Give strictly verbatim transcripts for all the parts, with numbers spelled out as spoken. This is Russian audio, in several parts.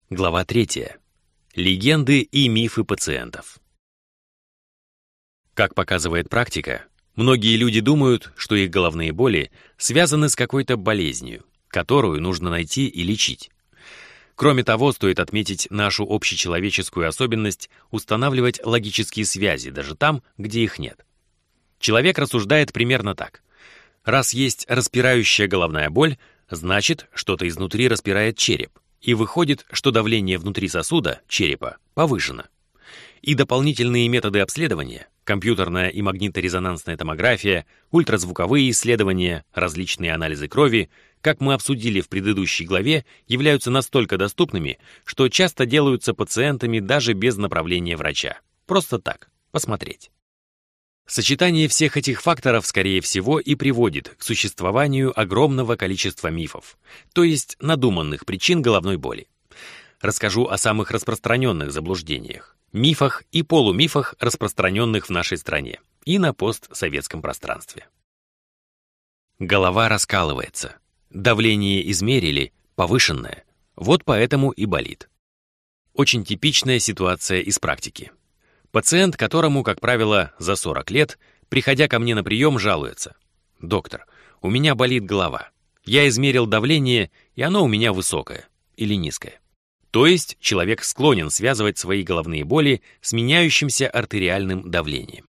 Глава третья. Легенды и мифы пациентов. Как показывает практика, многие люди думают, что их головные боли связаны с какой-то болезнью, которую нужно найти и лечить. Кроме того, стоит отметить нашу общечеловеческую особенность устанавливать логические связи даже там, где их нет. Человек рассуждает примерно так. Раз есть распирающая головная боль, значит, что-то изнутри распирает череп. И выходит, что давление внутри сосуда, черепа, повышено. И дополнительные методы обследования, компьютерная и магниторезонансная томография, ультразвуковые исследования, различные анализы крови, как мы обсудили в предыдущей главе, являются настолько доступными, что часто делаются пациентами даже без направления врача. Просто так, посмотреть. Сочетание всех этих факторов, скорее всего, и приводит к существованию огромного количества мифов, то есть надуманных причин головной боли. Расскажу о самых распространенных заблуждениях, мифах и полумифах, распространенных в нашей стране и на постсоветском пространстве. Голова раскалывается. Давление измерили, повышенное. Вот поэтому и болит. Очень типичная ситуация из практики. Пациент, которому, как правило, за сорок лет, приходя ко мне на прием, жалуется. «Доктор, у меня болит голова. Я измерил давление, и оно у меня высокое или низкое». То есть человек склонен связывать свои головные боли с меняющимся артериальным давлением.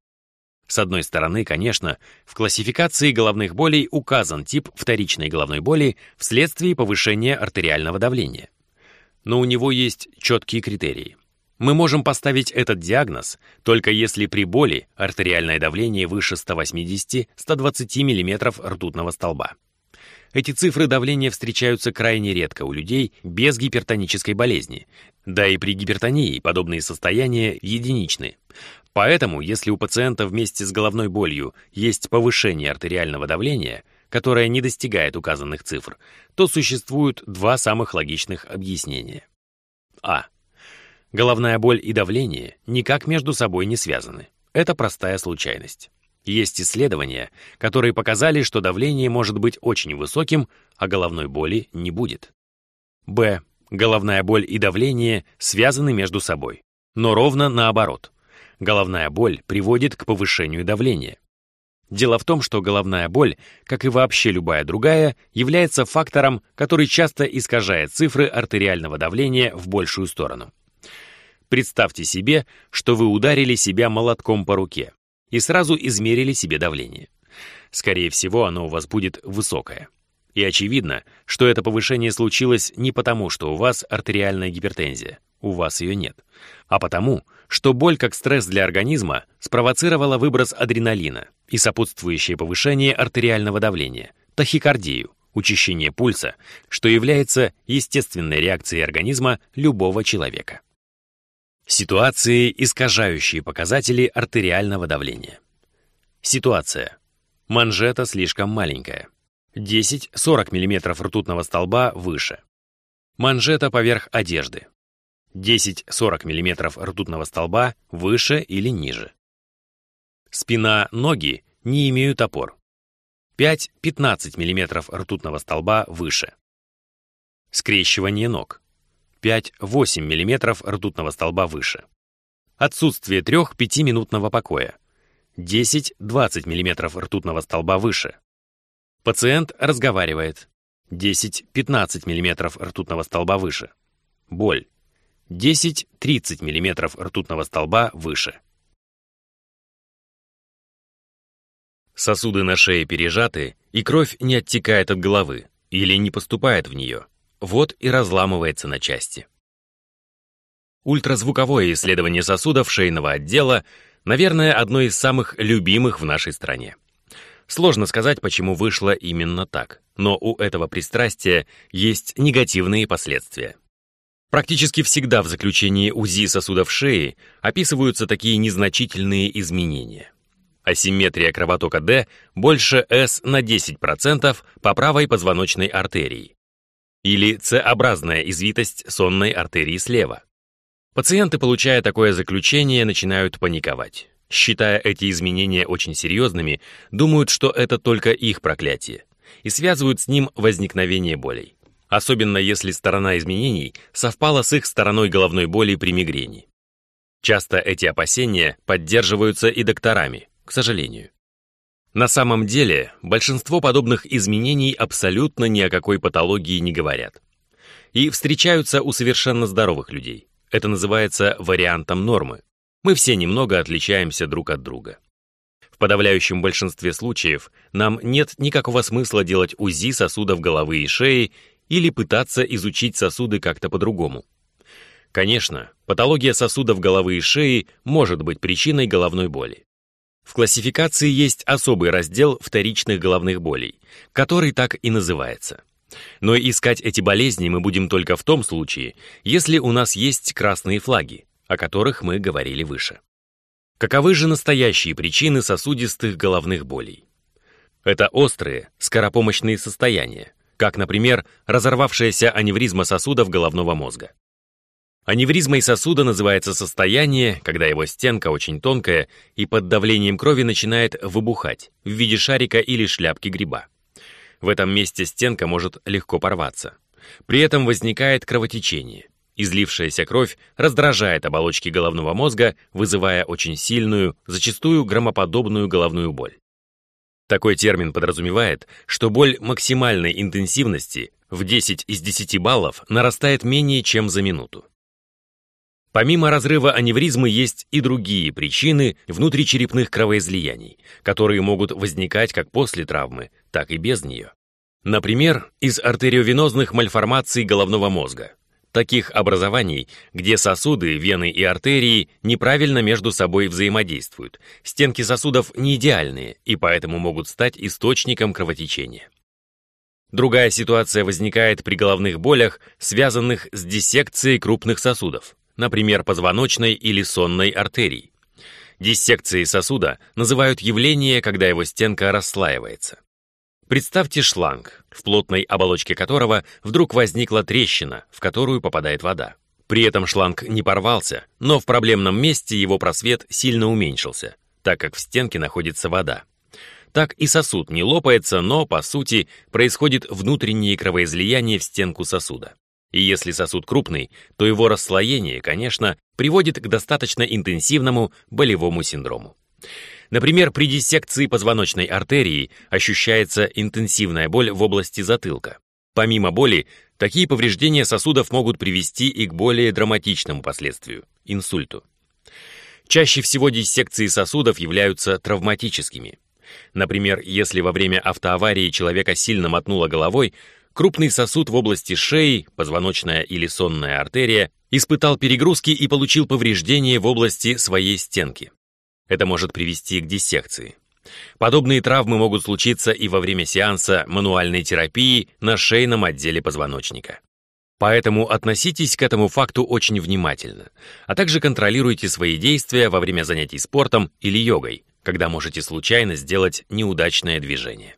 С одной стороны, конечно, в классификации головных болей указан тип вторичной головной боли вследствие повышения артериального давления. Но у него есть четкие критерии. Мы можем поставить этот диагноз только если при боли артериальное давление выше ста восьмидесяти — ста двадцати миллиметров ртутного столба. Эти цифры давления встречаются крайне редко у людей без гипертонической болезни, да и при гипертонии подобные состояния единичны. Поэтому, если у пациента вместе с головной болью есть повышение артериального давления, которое не достигает указанных цифр, то существуют два самых логичных объяснения. А. Головная боль и давление никак между собой не связаны. Это простая случайность. Есть исследования, которые показали, что давление может быть очень высоким, а головной боли не будет. Б. Головная боль и давление связаны между собой, но ровно наоборот. Головная боль приводит к повышению давления. Дело в том, что головная боль, как и вообще любая другая, является фактором, который часто искажает цифры артериального давления в большую сторону. Представьте себе, что вы ударили себя молотком по руке и сразу измерили себе давление. Скорее всего, оно у вас будет высокое. И очевидно, что это повышение случилось не потому, что у вас артериальная гипертензия, у вас ее нет, а потому, что боль как стресс для организма спровоцировала выброс адреналина и сопутствующее повышение артериального давления, тахикардию, учащение пульса, что является естественной реакцией организма любого человека. Ситуации, искажающие показатели артериального давления. Ситуация. Манжета слишком маленькая. десять — сорок миллиметров ртутного столба выше. Манжета поверх одежды. десять — сорок миллиметров ртутного столба выше или ниже. Спина, ноги не имеют опор. пять — пятнадцать миллиметров ртутного столба выше. Скрещивание ног. пять — восемь миллиметров ртутного столба выше. Отсутствие трёх-пятиминутного покоя. десять — двадцать миллиметров ртутного столба выше. Пациент разговаривает. десять — пятнадцать миллиметров ртутного столба выше. Боль. десять — тридцать миллиметров ртутного столба выше. Сосуды на шее пережаты, и кровь не оттекает от головы или не поступает в нее. Вот и разламывается на части. Ультразвуковое исследование сосудов шейного отдела, наверное, одно из самых любимых в нашей стране. Сложно сказать, почему вышло именно так, но у этого пристрастия есть негативные последствия. Практически всегда в заключении УЗИ сосудов шеи описываются такие незначительные изменения. Асимметрия кровотока D больше S на десять процентов по правой позвоночной артерии. Или С-образная извитость сонной артерии слева. Пациенты, получая такое заключение, начинают паниковать. Считая эти изменения очень серьезными, думают, что это только их проклятие, и связывают с ним возникновение болей. особенно если сторона изменений совпала с их стороной головной боли при мигрени. Часто эти опасения поддерживаются и докторами, к сожалению. На самом деле, большинство подобных изменений абсолютно ни о какой патологии не говорят. И встречаются у совершенно здоровых людей. Это называется вариантом нормы. Мы все немного отличаемся друг от друга. В подавляющем большинстве случаев нам нет никакого смысла делать УЗИ сосудов головы и шеи или пытаться изучить сосуды как-то по-другому. Конечно, патология сосудов головы и шеи может быть причиной головной боли. В классификации есть особый раздел вторичных головных болей, который так и называется. Но искать эти болезни мы будем только в том случае, если у нас есть красные флаги, о которых мы говорили выше. Каковы же настоящие причины сосудистых головных болей? Это острые, скоропомощные состояния, как, например, разорвавшаяся аневризма сосудов головного мозга. Аневризмой сосуда называется состояние, когда его стенка очень тонкая и под давлением крови начинает выбухать в виде шарика или шляпки гриба. В этом месте стенка может легко порваться. При этом возникает кровотечение. Излившаяся кровь раздражает оболочки головного мозга, вызывая очень сильную, зачастую громоподобную головную боль. Такой термин подразумевает, что боль максимальной интенсивности в десять из десяти баллов нарастает менее чем за минуту. Помимо разрыва аневризмы есть и другие причины внутричерепных кровоизлияний, которые могут возникать как после травмы, так и без нее. Например, из артериовенозных мальформаций головного мозга, таких образований, где сосуды, вены и артерии неправильно между собой взаимодействуют, стенки сосудов не идеальные и поэтому могут стать источником кровотечения. Другая ситуация возникает при головных болях, связанных с диссекцией крупных сосудов, например, позвоночной или сонной артерий. Диссекцией сосуда называют явление, когда его стенка расслаивается. Представьте шланг, в плотной оболочке которого вдруг возникла трещина, в которую попадает вода. При этом шланг не порвался, но в проблемном месте его просвет сильно уменьшился, так как в стенке находится вода. Так и сосуд не лопается, но, по сути, происходит внутреннее кровоизлияние в стенку сосуда. И если сосуд крупный, то его расслоение, конечно, приводит к достаточно интенсивному болевому синдрому. Например, при диссекции позвоночной артерии ощущается интенсивная боль в области затылка. Помимо боли, такие повреждения сосудов могут привести и к более драматичному последствию – инсульту. Чаще всего диссекции сосудов являются травматическими. Например, если во время автоаварии человека сильно мотнуло головой, крупный сосуд в области шеи, позвоночная или сонная артерия, испытал перегрузки и получил повреждения в области своей стенки. Это может привести к диссекции. Подобные травмы могут случиться и во время сеанса мануальной терапии на шейном отделе позвоночника. Поэтому относитесь к этому факту очень внимательно, а также контролируйте свои действия во время занятий спортом или йогой, когда можете случайно сделать неудачное движение.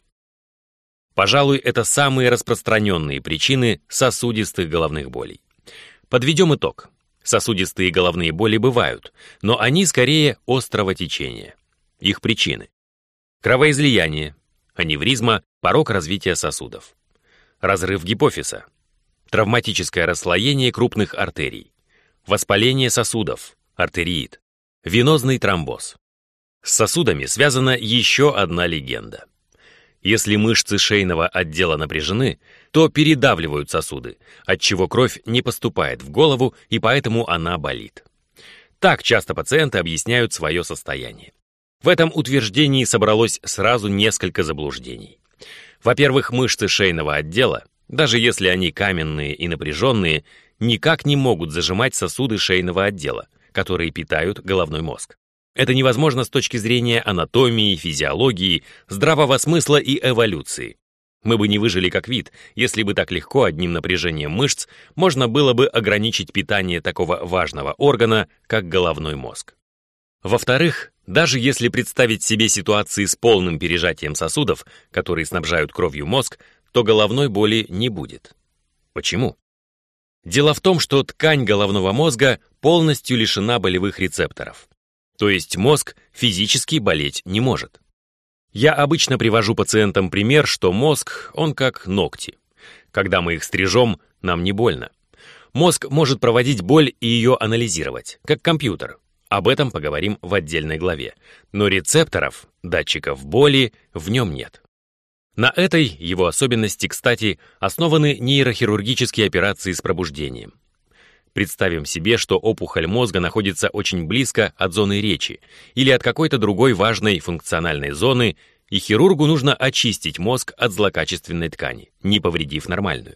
Пожалуй, это самые распространенные причины сосудистых головных болей. Подведем итог. Сосудистые головные боли бывают, но они скорее острого течения. Их причины: кровоизлияние, аневризма, порок развития сосудов, разрыв гипофиза, травматическое расслоение крупных артерий, воспаление сосудов, артериит, венозный тромбоз. С сосудами связана еще одна легенда. Если мышцы шейного отдела напряжены, то передавливают сосуды, отчего кровь не поступает в голову и поэтому она болит. Так часто пациенты объясняют свое состояние. В этом утверждении собралось сразу несколько заблуждений. Во-первых, мышцы шейного отдела, даже если они каменные и напряженные, никак не могут зажимать сосуды шейного отдела, которые питают головной мозг. Это невозможно с точки зрения анатомии, физиологии, здравого смысла и эволюции. Мы бы не выжили как вид, если бы так легко одним напряжением мышц можно было бы ограничить питание такого важного органа, как головной мозг. Во-вторых, даже если представить себе ситуации с полным пережатием сосудов, которые снабжают кровью мозг, то головной боли не будет. Почему? Дело в том, что ткань головного мозга полностью лишена болевых рецепторов. То есть мозг физически болеть не может. Я обычно привожу пациентам пример, что мозг, он как ногти. Когда мы их стрижем, нам не больно. Мозг может проводить боль и ее анализировать, как компьютер. Об этом поговорим в отдельной главе. Но рецепторов, датчиков боли, в нем нет. На этой его особенности, кстати, основаны нейрохирургические операции с пробуждением. Представим себе, что опухоль мозга находится очень близко от зоны речи или от какой-то другой важной функциональной зоны, и хирургу нужно очистить мозг от злокачественной ткани, не повредив нормальную.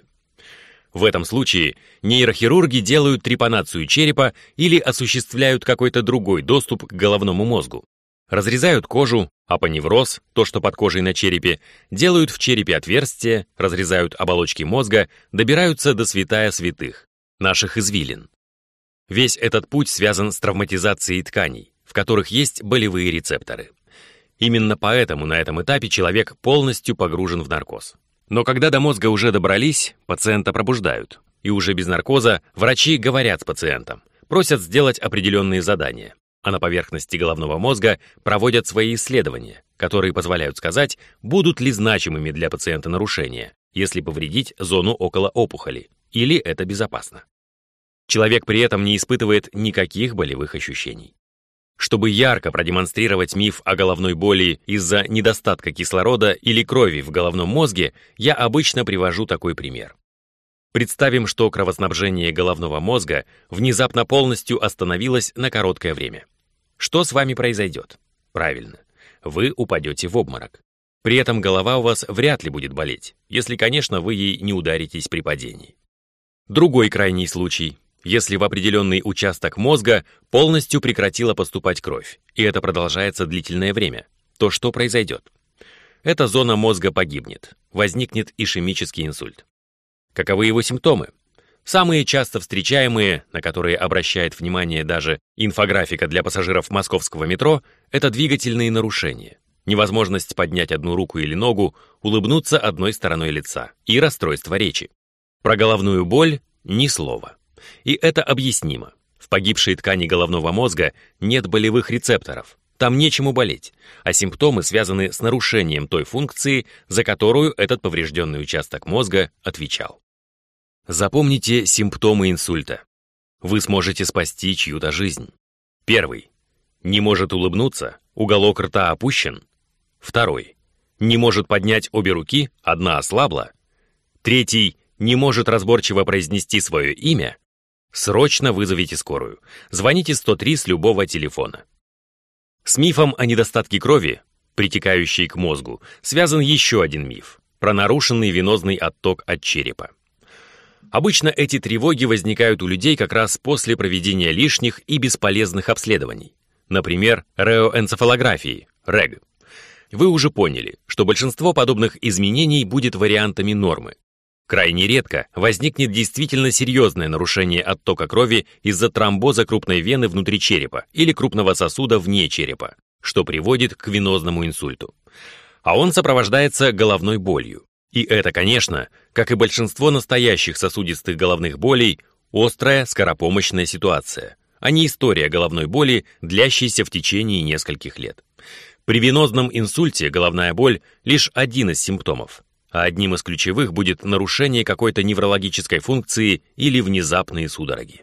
В этом случае нейрохирурги делают трепанацию черепа или осуществляют какой-то другой доступ к головному мозгу. Разрезают кожу, апоневроз, то, что под кожей на черепе, делают в черепе отверстия, разрезают оболочки мозга, добираются до святая святых, наших извилин. Весь этот путь связан с травматизацией тканей, в которых есть болевые рецепторы. Именно поэтому на этом этапе человек полностью погружен в наркоз. Но когда до мозга уже добрались, пациента пробуждают. И уже без наркоза врачи говорят с пациентом, просят сделать определенные задания. А на поверхности головного мозга проводят свои исследования, которые позволяют сказать, будут ли значимыми для пациента нарушения, если повредить зону около опухоли, или это безопасно. Человек при этом не испытывает никаких болевых ощущений. Чтобы ярко продемонстрировать миф о головной боли из-за недостатка кислорода или крови в головном мозге, я обычно привожу такой пример. Представим, что кровоснабжение головного мозга внезапно полностью остановилось на короткое время. Что с вами произойдет? Правильно, вы упадете в обморок. При этом голова у вас вряд ли будет болеть, если, конечно, вы ей не ударитесь при падении. Другой крайний случай. Если в определенный участок мозга полностью прекратила поступать кровь, и это продолжается длительное время, то что произойдет? Эта зона мозга погибнет, возникнет ишемический инсульт. Каковы его симптомы? Самые часто встречаемые, на которые обращает внимание даже инфографика для пассажиров московского метро, это двигательные нарушения, невозможность поднять одну руку или ногу, улыбнуться одной стороной лица и расстройство речи. Про головную боль ни слова. И это объяснимо. В погибшей ткани головного мозга нет болевых рецепторов, там нечему болеть, а симптомы связаны с нарушением той функции, за которую этот поврежденный участок мозга отвечал. Запомните симптомы инсульта. Вы сможете спасти чью-то жизнь. Первый. Не может улыбнуться, уголок рта опущен. Второй. Не может поднять обе руки, одна ослабла. Третий. Не может разборчиво произнести свое имя. Срочно вызовите скорую. Звоните сто три с любого телефона. С мифом о недостатке крови, притекающей к мозгу, связан еще один миф про нарушенный венозный отток от черепа. Обычно эти тревоги возникают у людей как раз после проведения лишних и бесполезных обследований, например, реоэнцефалографии, РЭГ. Вы уже поняли, что большинство подобных изменений будет вариантами нормы. Крайне редко возникнет действительно серьезное нарушение оттока крови из-за тромбоза крупной вены внутри черепа или крупного сосуда вне черепа, что приводит к венозному инсульту. А он сопровождается головной болью. И это, конечно, как и большинство настоящих сосудистых головных болей, острая скоропомощная ситуация, а не история головной боли, длящейся в течение нескольких лет. При венозном инсульте головная боль — лишь один из симптомов, а одним из ключевых будет нарушение какой-то неврологической функции или внезапные судороги.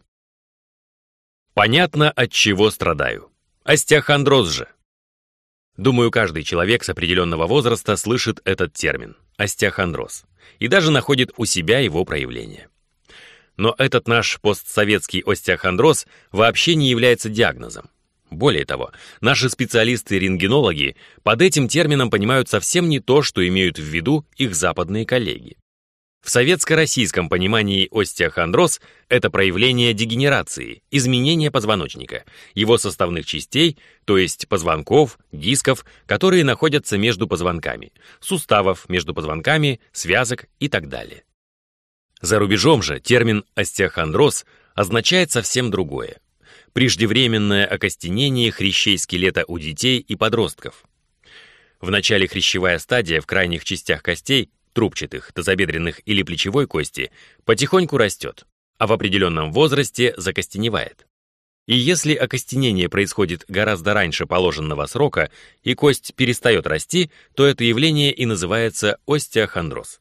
Понятно, от чего страдаю. Остеохондроз же. Думаю, каждый человек с определенного возраста слышит этот термин – остеохондроз, и даже находит у себя его проявление. Но этот наш постсоветский остеохондроз вообще не является диагнозом. Более того, наши специалисты-рентгенологи под этим термином понимают совсем не то, что имеют в виду их западные коллеги. В советско-российском понимании остеохондроз – это проявление дегенерации, изменения позвоночника, его составных частей, то есть позвонков, дисков, которые находятся между позвонками, суставов между позвонками, связок и так далее. За рубежом же термин остеохондроз означает совсем другое. Преждевременное окостенение хрящей скелета у детей и подростков. В начале хрящевая стадия в крайних частях костей, трубчатых, тазобедренных или плечевой кости, потихоньку растет, а в определенном возрасте закостеневает. И если окостенение происходит гораздо раньше положенного срока и кость перестает расти, то это явление и называется остеохондроз.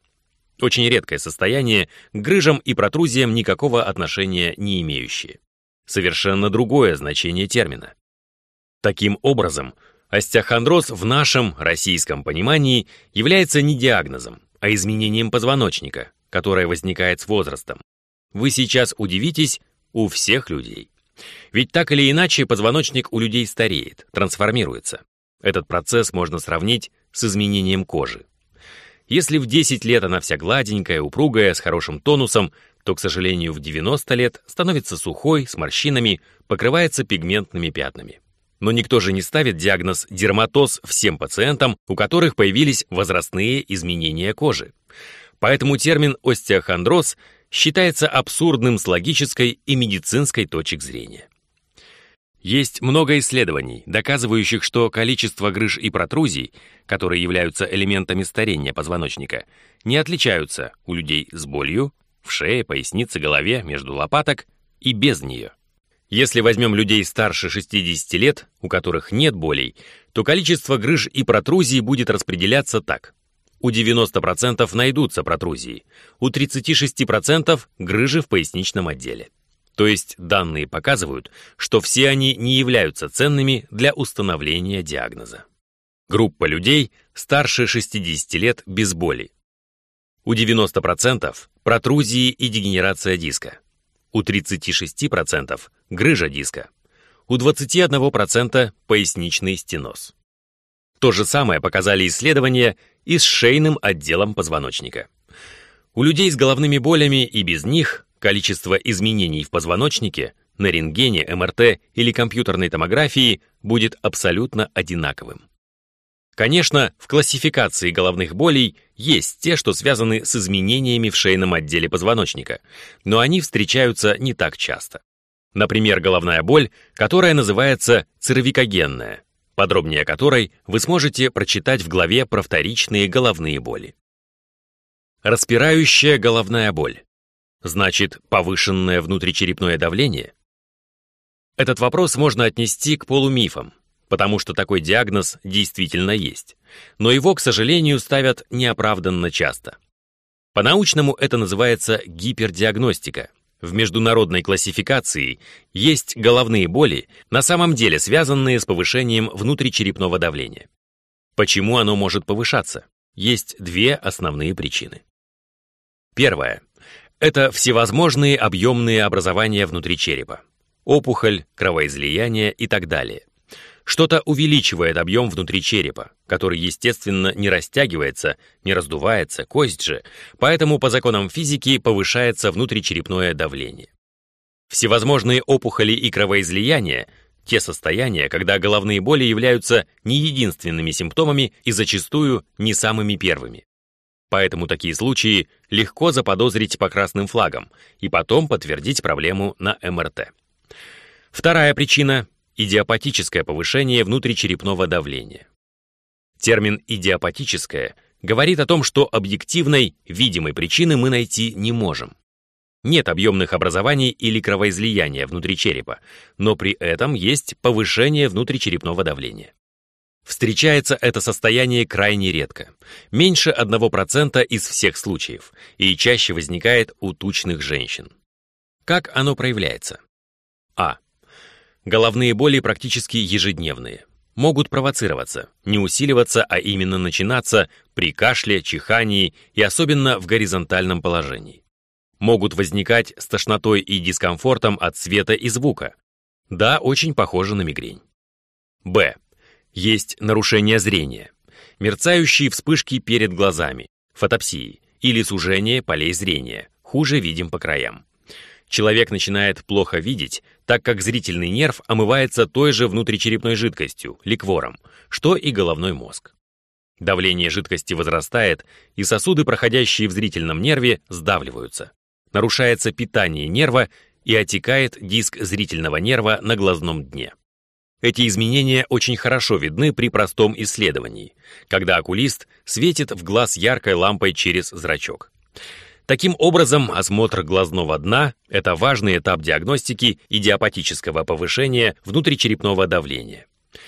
Очень редкое состояние, к грыжам и протрузиям никакого отношения не имеющее. Совершенно другое значение термина. Таким образом, остеохондроз в нашем российском понимании является не диагнозом, а изменением позвоночника, которое возникает с возрастом. Вы сейчас удивитесь, у всех людей. Ведь так или иначе позвоночник у людей стареет, трансформируется. Этот процесс можно сравнить с изменением кожи. Если в десять лет она вся гладенькая, упругая, с хорошим тонусом, то, к сожалению, в девяносто лет становится сухой, с морщинами, покрывается пигментными пятнами. Но никто же не ставит диагноз дерматоз всем пациентам, у которых появились возрастные изменения кожи. Поэтому термин остеохондроз считается абсурдным с логической и медицинской точек зрения. Есть много исследований, доказывающих, что количество грыж и протрузий, которые являются элементами старения позвоночника, не отличаются у людей с болью, в шее, пояснице, голове, между лопаток и без нее. Если возьмем людей старше шестидесяти лет, у которых нет болей, то количество грыж и протрузий будет распределяться так. У девяноста процентов найдутся протрузии, у тридцати шести процентов грыжи в поясничном отделе. То есть данные показывают, что все они не являются ценными для установления диагноза. Группа людей старше шестидесяти лет без боли. У девяноста процентов протрузии и дегенерация диска. У тридцати шести процентов грыжа диска. У двадцати одного процента поясничный стеноз. То же самое показали исследования и с шейным отделом позвоночника. У людей с головными болями и без них количество изменений в позвоночнике на рентгене, эм эр тэ или компьютерной томографии будет абсолютно одинаковым. Конечно, в классификации головных болей есть те, что связаны с изменениями в шейном отделе позвоночника, но они встречаются не так часто. Например, головная боль, которая называется цервикогенная, подробнее о которой вы сможете прочитать в главе про вторичные головные боли. Распирающая головная боль. Значит, повышенное внутричерепное давление? Этот вопрос можно отнести к полумифам, потому что такой диагноз действительно есть, но его, к сожалению, ставят неоправданно часто. По-научному это называется гипердиагностика. В международной классификации есть головные боли, на самом деле связанные с повышением внутричерепного давления. Почему оно может повышаться? Есть две основные причины. Первое. Это всевозможные объемные образования внутри черепа. Опухоль, кровоизлияние и так далее. Что-то увеличивает объем внутри черепа, который, естественно, не растягивается, не раздувается, кость же, поэтому по законам физики повышается внутричерепное давление. Всевозможные опухоли и кровоизлияния – те состояния, когда головные боли являются не единственными симптомами и зачастую не самыми первыми. Поэтому такие случаи легко заподозрить по красным флагам и потом подтвердить проблему на эм эр тэ. Вторая причина – идиопатическое повышение внутричерепного давления. Термин «идиопатическое» говорит о том, что объективной, видимой причины мы найти не можем. Нет объемных образований или кровоизлияния внутри черепа, но при этом есть повышение внутричерепного давления. Встречается это состояние крайне редко, меньше одного процента из всех случаев, и чаще возникает у тучных женщин. Как оно проявляется? А. Головные боли практически ежедневные. Могут провоцироваться, не усиливаться, а именно начинаться при кашле, чихании и особенно в горизонтальном положении. Могут возникать с тошнотой и дискомфортом от света и звука. Да, очень похоже на мигрень. Б. Есть нарушение зрения, мерцающие вспышки перед глазами, фотопсии или сужение полей зрения, хуже видим по краям. Человек начинает плохо видеть, так как зрительный нерв омывается той же внутричерепной жидкостью, ликвором, что и головной мозг. Давление жидкости возрастает, и сосуды, проходящие в зрительном нерве, сдавливаются. Нарушается питание нерва и отекает диск зрительного нерва на глазном дне. Эти изменения очень хорошо видны при простом исследовании, когда окулист светит в глаз яркой лампой через зрачок. Таким образом, осмотр глазного дна – это важный этап диагностики идиопатического повышения внутричерепного давления.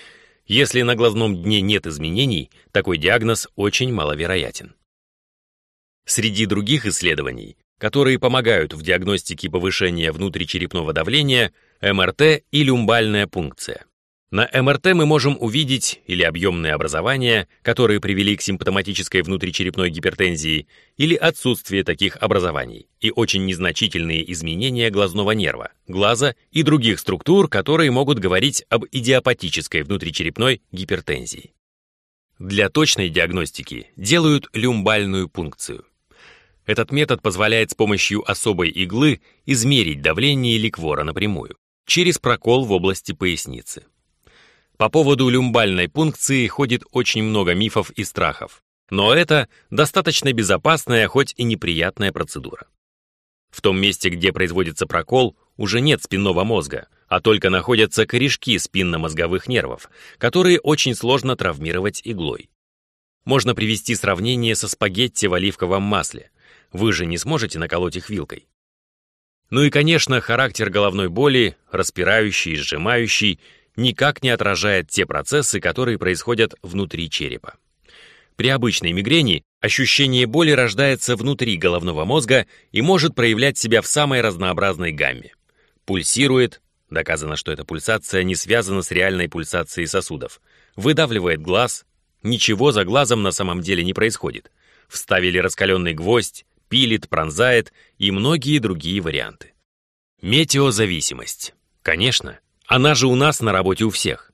Если на глазном дне нет изменений, такой диагноз очень маловероятен. Среди других исследований, которые помогают в диагностике повышения внутричерепного давления, эм эр тэ и люмбальная пункция. На эм эр тэ мы можем увидеть или объемные образования, которые привели к симптоматической внутричерепной гипертензии, или отсутствие таких образований, и очень незначительные изменения глазного нерва, глаза и других структур, которые могут говорить об идиопатической внутричерепной гипертензии. Для точной диагностики делают люмбальную пункцию. Этот метод позволяет с помощью особой иглы измерить давление ликвора напрямую, через прокол в области поясницы. По поводу люмбальной пункции ходит очень много мифов и страхов, но это достаточно безопасная, хоть и неприятная процедура. В том месте, где производится прокол, уже нет спинного мозга, а только находятся корешки спинномозговых нервов, которые очень сложно травмировать иглой. Можно привести сравнение со спагетти в оливковом масле. Вы же не сможете наколоть их вилкой. Ну и, конечно, характер головной боли, распирающий и сжимающий, никак не отражает те процессы, которые происходят внутри черепа. При обычной мигрени ощущение боли рождается внутри головного мозга и может проявлять себя в самой разнообразной гамме. Пульсирует, доказано, что эта пульсация не связана с реальной пульсацией сосудов, выдавливает глаз, ничего за глазом на самом деле не происходит, вставили раскаленный гвоздь, пилит, пронзает и многие другие варианты. Метеозависимость. Конечно, она же у нас на работе у всех.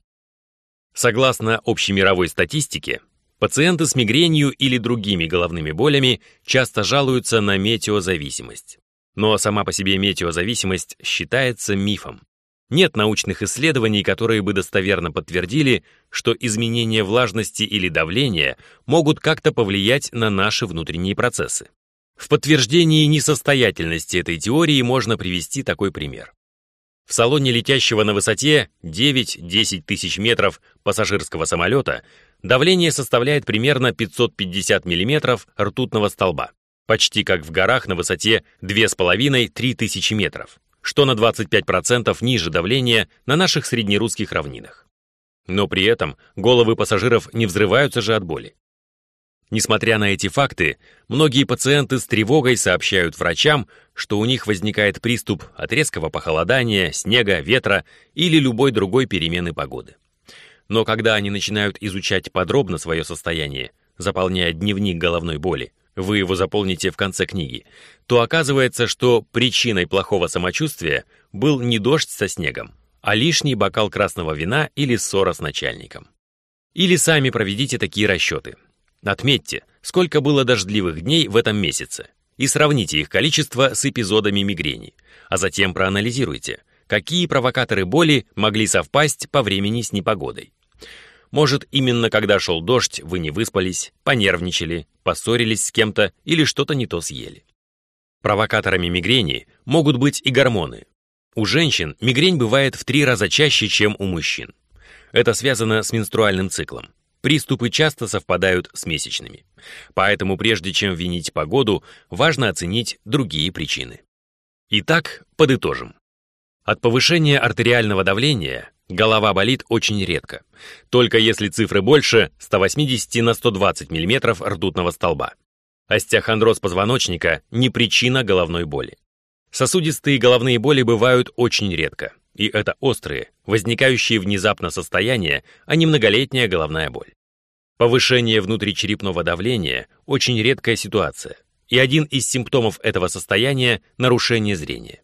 Согласно общемировой статистике, пациенты с мигренью или другими головными болями часто жалуются на метеозависимость. Но сама по себе метеозависимость считается мифом. Нет научных исследований, которые бы достоверно подтвердили, что изменения влажности или давления могут как-то повлиять на наши внутренние процессы. В подтверждении несостоятельности этой теории можно привести такой пример. В салоне летящего на высоте девять-десять тысяч метров пассажирского самолета давление составляет примерно пятьсот пятьдесят миллиметров ртутного столба, почти как в горах на высоте две с половиной-три тысячи метров, что на двадцать пять процентов ниже давления на наших среднерусских равнинах. Но при этом головы пассажиров не взрываются же от боли. Несмотря на эти факты, многие пациенты с тревогой сообщают врачам, что у них возникает приступ от резкого похолодания, снега, ветра или любой другой перемены погоды. Но когда они начинают изучать подробно свое состояние, заполняя дневник головной боли, вы его заполните в конце книги, то оказывается, что причиной плохого самочувствия был не дождь со снегом, а лишний бокал красного вина или ссора с начальником. Или сами проведите такие расчеты. Отметьте, сколько было дождливых дней в этом месяце, и сравните их количество с эпизодами мигрени, а затем проанализируйте, какие провокаторы боли могли совпасть по времени с непогодой. Может, именно когда шел дождь, вы не выспались, понервничали, поссорились с кем-то или что-то не то съели. Провокаторами мигрени могут быть и гормоны. У женщин мигрень бывает в три раза чаще, чем у мужчин. Это связано с менструальным циклом. Приступы часто совпадают с месячными. Поэтому прежде чем винить погоду, важно оценить другие причины. Итак, подытожим. От повышения артериального давления голова болит очень редко, только если цифры больше ста восьмидесяти на сто двадцать миллиметров ртутного столба. Остеохондроз позвоночника не причина головной боли. Сосудистые головные боли бывают очень редко, и это острые, возникающие внезапно состояния, а не многолетняя головная боль. Повышение внутричерепного давления – очень редкая ситуация, и один из симптомов этого состояния – нарушение зрения.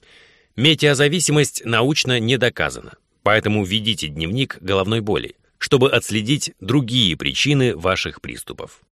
Метеозависимость научно не доказана, поэтому ведите дневник головной боли, чтобы отследить другие причины ваших приступов.